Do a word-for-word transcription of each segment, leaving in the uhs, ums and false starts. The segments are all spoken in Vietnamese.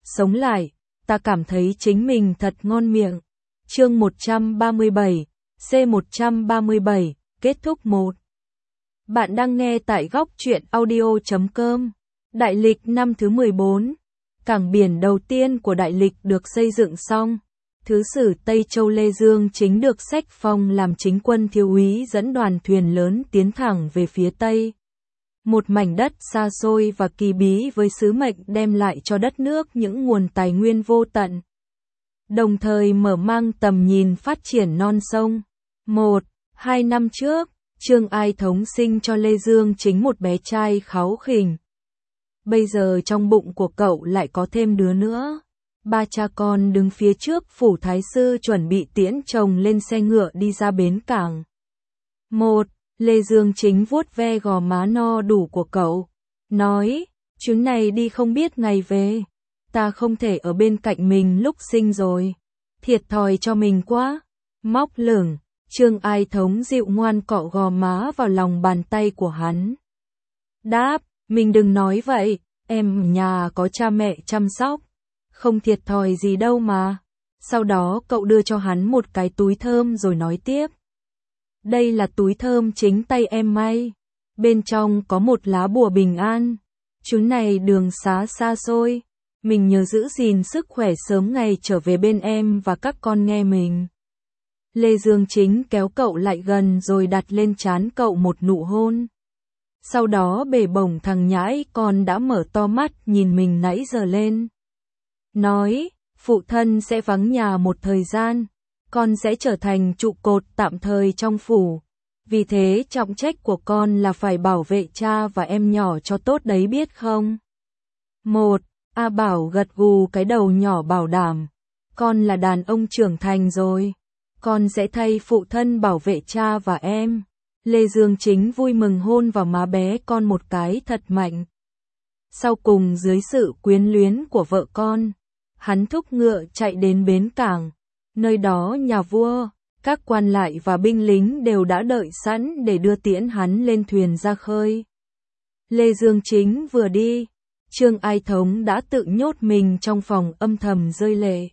sống lại, ta cảm thấy chính mình thật ngon miệng. Chương một trăm ba mươi bảy, C một trăm ba mươi bảy, kết thúc một. Bạn đang nghe tại góc truyện audio chấm com. Đại lịch năm thứ mười bốn. Cảng biển đầu tiên của đại lịch được xây dựng xong. Thứ sử Tây Châu Lê Dương Chính được sách phong làm chính quân thiếu úy dẫn đoàn thuyền lớn tiến thẳng về phía Tây. Một mảnh đất xa xôi và kỳ bí với sứ mệnh đem lại cho đất nước những nguồn tài nguyên vô tận. Đồng thời mở mang tầm nhìn phát triển non sông. Một, hai năm trước, Trương Ai Thống sinh cho Lê Dương Chính một bé trai kháu khỉnh. Bây giờ trong bụng của cậu lại có thêm đứa nữa. Ba cha con đứng phía trước phủ thái sư chuẩn bị tiễn chồng lên xe ngựa đi ra bến cảng. Một, Lê Dương Chính vuốt ve gò má no đủ của cậu, nói, chuyến này đi không biết ngày về, ta không thể ở bên cạnh mình lúc sinh rồi, thiệt thòi cho mình quá. Móc lửng, Trương Ai Thống dịu ngoan cọ gò má vào lòng bàn tay của hắn. Đáp, mình đừng nói vậy, em nhà có cha mẹ chăm sóc, không thiệt thòi gì đâu mà. Sau đó cậu đưa cho hắn một cái túi thơm rồi nói tiếp. Đây là túi thơm chính tay em may. Bên trong có một lá bùa bình an. Chuyến này đường xá xa xôi. Mình nhớ giữ gìn sức khỏe sớm ngày trở về bên em và các con nghe mình. Lê Dương Chính kéo cậu lại gần rồi đặt lên trán cậu một nụ hôn. Sau đó bể bổng thằng nhãi con đã mở to mắt nhìn mình nãy giờ lên. Nói, phụ thân sẽ vắng nhà một thời gian. Con sẽ trở thành trụ cột tạm thời trong phủ. Vì thế trọng trách của con là phải bảo vệ cha và em nhỏ cho tốt đấy biết không? Một, A Bảo gật gù cái đầu nhỏ bảo đảm. Con là đàn ông trưởng thành rồi. Con sẽ thay phụ thân bảo vệ cha và em. Lê Dương Chính vui mừng hôn vào má bé con một cái thật mạnh. Sau cùng dưới sự quyến luyến của vợ con, hắn thúc ngựa chạy đến bến cảng. Nơi đó nhà vua, các quan lại và binh lính đều đã đợi sẵn để đưa tiễn hắn lên thuyền ra khơi. Lê Dương Chính vừa đi, Trương Ai Thống đã tự nhốt mình trong phòng âm thầm rơi lệ.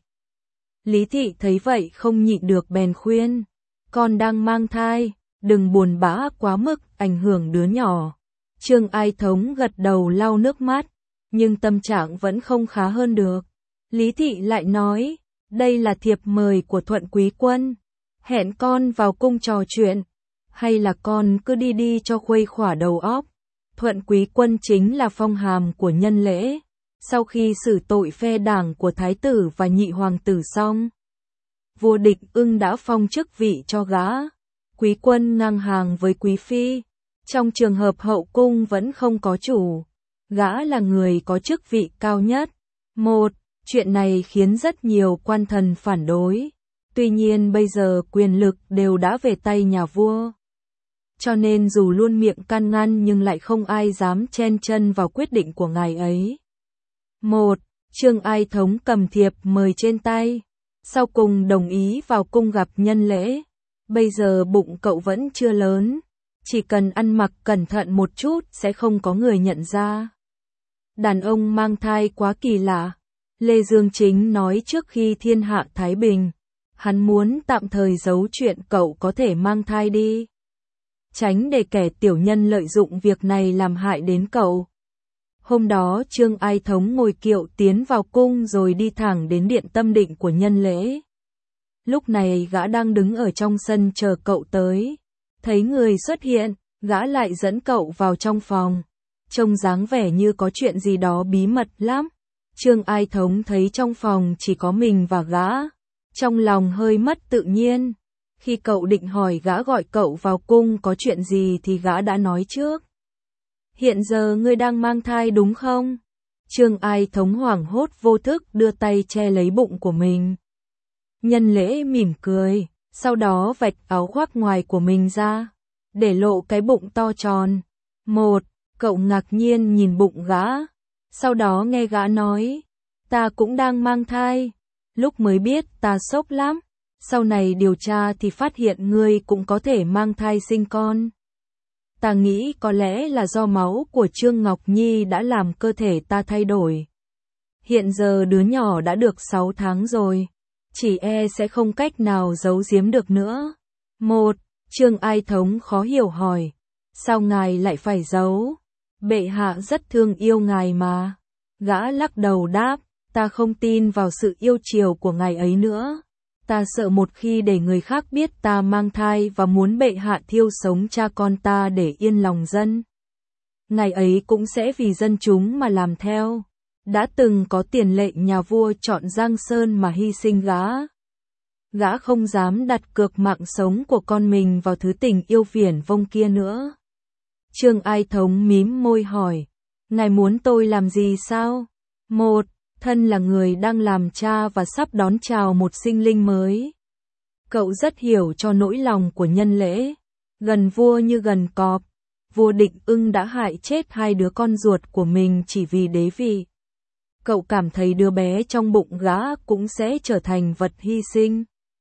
Lý Thị thấy vậy không nhịn được bèn khuyên, con đang mang thai, đừng buồn bã quá mức, ảnh hưởng đứa nhỏ. Trương Ai Thống gật đầu lau nước mắt, nhưng tâm trạng vẫn không khá hơn được. Lý Thị lại nói, đây là thiệp mời của Thuận Quý Quân, hẹn con vào cung trò chuyện, hay là con cứ đi đi cho khuây khỏa đầu óc. Thuận Quý Quân chính là phong hàm của Nhân Lễ, sau khi xử tội phe đảng của Thái tử và nhị hoàng tử xong. Vua Địch Ưng đã phong chức vị cho gã, Quý Quân ngang hàng với Quý Phi, trong trường hợp hậu cung vẫn không có chủ, gã là người có chức vị cao nhất. Một, chuyện này khiến rất nhiều quan thần phản đối. Tuy nhiên bây giờ quyền lực đều đã về tay nhà vua. Cho nên dù luôn miệng can ngăn nhưng lại không ai dám chen chân vào quyết định của ngài ấy. Một, Trương Ai Thống cầm thiệp mời trên tay, sau cùng đồng ý vào cung gặp Nhân Lễ. Bây giờ bụng cậu vẫn chưa lớn, chỉ cần ăn mặc cẩn thận một chút sẽ không có người nhận ra. Đàn ông mang thai quá kỳ lạ. Lê Dương Chính nói trước khi thiên hạ thái bình, hắn muốn tạm thời giấu chuyện cậu có thể mang thai đi, tránh để kẻ tiểu nhân lợi dụng việc này làm hại đến cậu. Hôm đó Trương Ai Thống ngồi kiệu tiến vào cung rồi đi thẳng đến điện tâm định của Nhân Lễ. Lúc này gã đang đứng ở trong sân chờ cậu tới. Thấy người xuất hiện, gã lại dẫn cậu vào trong phòng. Trông dáng vẻ như có chuyện gì đó bí mật lắm. Trương Ai Thống thấy trong phòng chỉ có mình và gã, trong lòng hơi mất tự nhiên. Khi cậu định hỏi gã gọi cậu vào cung có chuyện gì thì gã đã nói trước. Hiện giờ ngươi đang mang thai đúng không? Trương Ai Thống hoảng hốt vô thức đưa tay che lấy bụng của mình. Nhân Lễ mỉm cười, sau đó vạch áo khoác ngoài của mình ra, để lộ cái bụng to tròn. Một, cậu ngạc nhiên nhìn bụng gã. Sau đó nghe gã nói, ta cũng đang mang thai, lúc mới biết ta sốc lắm, sau này điều tra thì phát hiện ngươi cũng có thể mang thai sinh con. Ta nghĩ có lẽ là do máu của Trương Ngọc Nhi đã làm cơ thể ta thay đổi. Hiện giờ đứa nhỏ đã được sáu tháng rồi, chỉ e sẽ không cách nào giấu giếm được nữa. Một, Trương Ai Thống khó hiểu hỏi, sao ngài lại phải giấu? Bệ hạ rất thương yêu ngài mà. Gã lắc đầu đáp, ta không tin vào sự yêu chiều của ngài ấy nữa. Ta sợ một khi để người khác biết ta mang thai và muốn bệ hạ thiêu sống cha con ta để yên lòng dân, ngài ấy cũng sẽ vì dân chúng mà làm theo. Đã từng có tiền lệ nhà vua chọn Giang Sơn mà hy sinh gã. Gã không dám đặt cược mạng sống của con mình vào thứ tình yêu viển vông kia nữa. Trương Ai Thống mím môi hỏi, ngài muốn tôi làm gì sao? Một, thân là người đang làm cha và sắp đón chào một sinh linh mới. Cậu rất hiểu cho nỗi lòng của Nhân Lễ. Gần vua như gần cọp, vua Định Ưng đã hại chết hai đứa con ruột của mình chỉ vì đế vị. Cậu cảm thấy đứa bé trong bụng gã cũng sẽ trở thành vật hy sinh.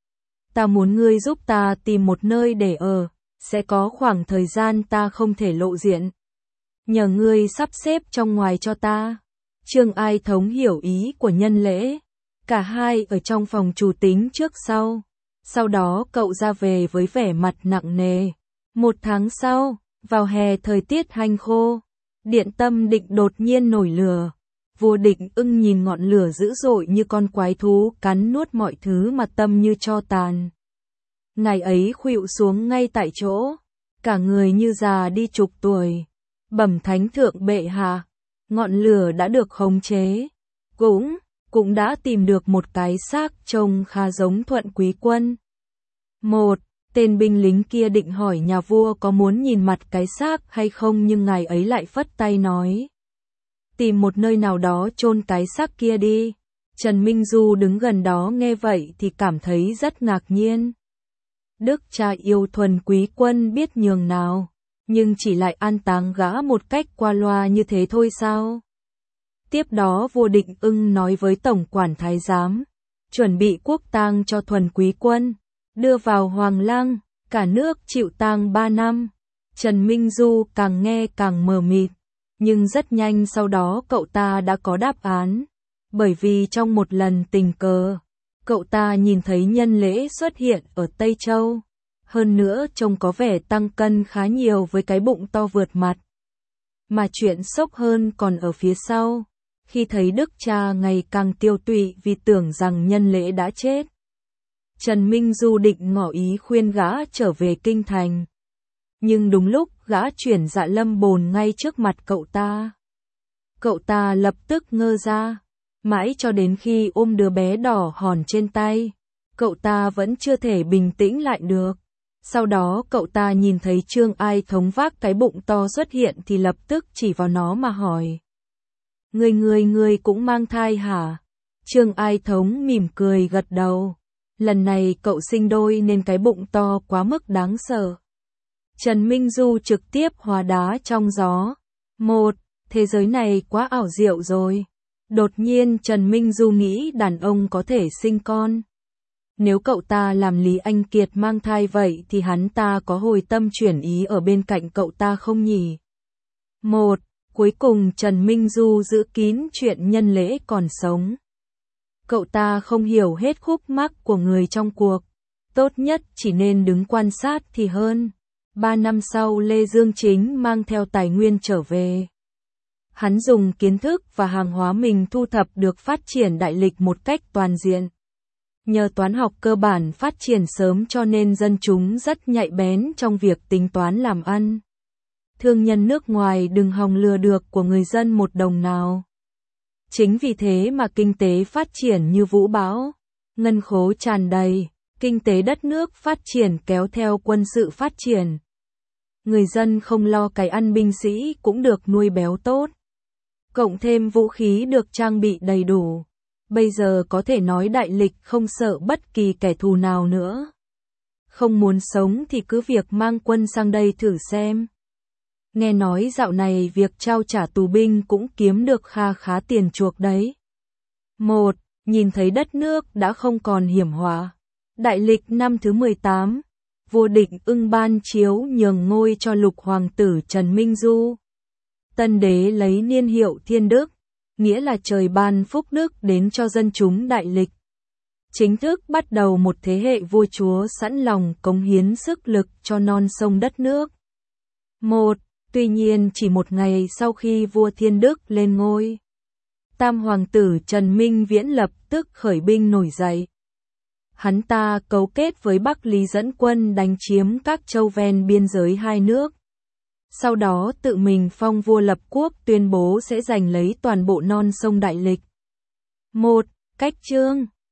Ta muốn ngươi giúp ta tìm một nơi để ở, sẽ có khoảng thời gian ta không thể lộ diện. Nhờ ngươi sắp xếp trong ngoài cho ta. Trương Ai Thống hiểu ý của Nhân Lễ. Cả hai ở trong phòng chủ tính trước sau. Sau đó cậu ra về với vẻ mặt nặng nề. Một tháng sau, vào hè thời tiết hanh khô, Điện Tâm Định đột nhiên nổi lửa. Vua Định Ưng nhìn ngọn lửa dữ dội như con quái thú cắn nuốt mọi thứ mà tâm như tro tàn. Ngài ấy khuỵu xuống ngay tại chỗ, cả người như già đi chục tuổi. Bẩm thánh thượng bệ hạ, ngọn lửa đã được khống chế, cũng, cũng đã tìm được một cái xác trông khá giống Thuận Quý Quân. Một, tên binh lính kia định hỏi nhà vua có muốn nhìn mặt cái xác hay không nhưng ngài ấy lại phất tay nói. Tìm một nơi nào đó chôn cái xác kia đi. Trần Minh Du đứng gần đó nghe vậy thì cảm thấy rất ngạc nhiên. Đức cha yêu Thuần Quý Quân biết nhường nào, nhưng chỉ lại an táng gã một cách qua loa như thế thôi sao? Tiếp đó vua Định Ưng nói với tổng quản thái giám, chuẩn bị quốc tang cho Thuần Quý Quân, đưa vào Hoàng Lăng, cả nước chịu tang ba năm. Trần Minh Du càng nghe càng mờ mịt, nhưng rất nhanh sau đó cậu ta đã có đáp án, bởi vì trong một lần tình cờ, cậu ta nhìn thấy Nhân Lễ xuất hiện ở Tây Châu, hơn nữa trông có vẻ tăng cân khá nhiều với cái bụng to vượt mặt. Mà chuyện sốc hơn còn ở phía sau, khi thấy đức cha ngày càng tiêu tụy vì tưởng rằng Nhân Lễ đã chết. Trần Minh Du định ngỏ ý khuyên gã trở về kinh thành. Nhưng đúng lúc gã chuyển Dạ Lâm Bồn ngay trước mặt cậu ta. Cậu ta lập tức ngơ ra, mãi cho đến khi ôm đứa bé đỏ hòn trên tay, cậu ta vẫn chưa thể bình tĩnh lại được. Sau đó cậu ta nhìn thấy Trương Ai Thống vác cái bụng to xuất hiện thì lập tức chỉ vào nó mà hỏi. Người người người cũng mang thai hả? Trương Ai Thống mỉm cười gật đầu. Lần này cậu sinh đôi nên cái bụng to quá mức đáng sợ. Trần Minh Du trực tiếp hóa đá trong gió. Một, thế giới này quá ảo diệu rồi. Đột nhiên Trần Minh Du nghĩ đàn ông có thể sinh con. Nếu cậu ta làm Lý Anh Kiệt mang thai vậy thì hắn ta có hồi tâm chuyển ý ở bên cạnh cậu ta không nhỉ? Một, cuối cùng Trần Minh Du giữ kín chuyện Nhân Lễ còn sống. Cậu ta không hiểu hết khúc mắc của người trong cuộc. Tốt nhất chỉ nên đứng quan sát thì hơn. Ba năm sau Lê Dương Chính mang theo tài nguyên trở về. Hắn dùng kiến thức và hàng hóa mình thu thập được phát triển đại lịch một cách toàn diện. Nhờ toán học cơ bản phát triển sớm cho nên dân chúng rất nhạy bén trong việc tính toán làm ăn. Thương nhân nước ngoài đừng hòng lừa được của người dân một đồng nào. Chính vì thế mà kinh tế phát triển như vũ bão, ngân khố tràn đầy, kinh tế đất nước phát triển kéo theo quân sự phát triển. Người dân không lo cái ăn binh sĩ cũng được nuôi béo tốt. Cộng thêm vũ khí được trang bị đầy đủ. Bây giờ có thể nói đại lịch không sợ bất kỳ kẻ thù nào nữa. Không muốn sống thì cứ việc mang quân sang đây thử xem. Nghe nói dạo này việc trao trả tù binh cũng kiếm được kha khá tiền chuộc đấy. Một, nhìn thấy đất nước đã không còn hiểm họa. Đại lịch năm thứ mười tám, vua Định Ưng ban chiếu nhường ngôi cho lục hoàng tử Trần Minh Du. Tân đế lấy niên hiệu Thiên Đức, nghĩa là trời ban phúc đức đến cho dân chúng đại lịch. Chính thức bắt đầu một thế hệ vua chúa sẵn lòng cống hiến sức lực cho non sông đất nước. một. Tuy nhiên chỉ một ngày sau khi vua Thiên Đức lên ngôi, Tam hoàng tử Trần Minh Viễn lập tức khởi binh nổi dậy. Hắn ta cấu kết với Bắc Lý dẫn quân đánh chiếm các châu ven biên giới hai nước. Sau đó tự mình phong vua lập quốc, tuyên bố sẽ giành lấy toàn bộ non sông đại lịch. một. Cách chương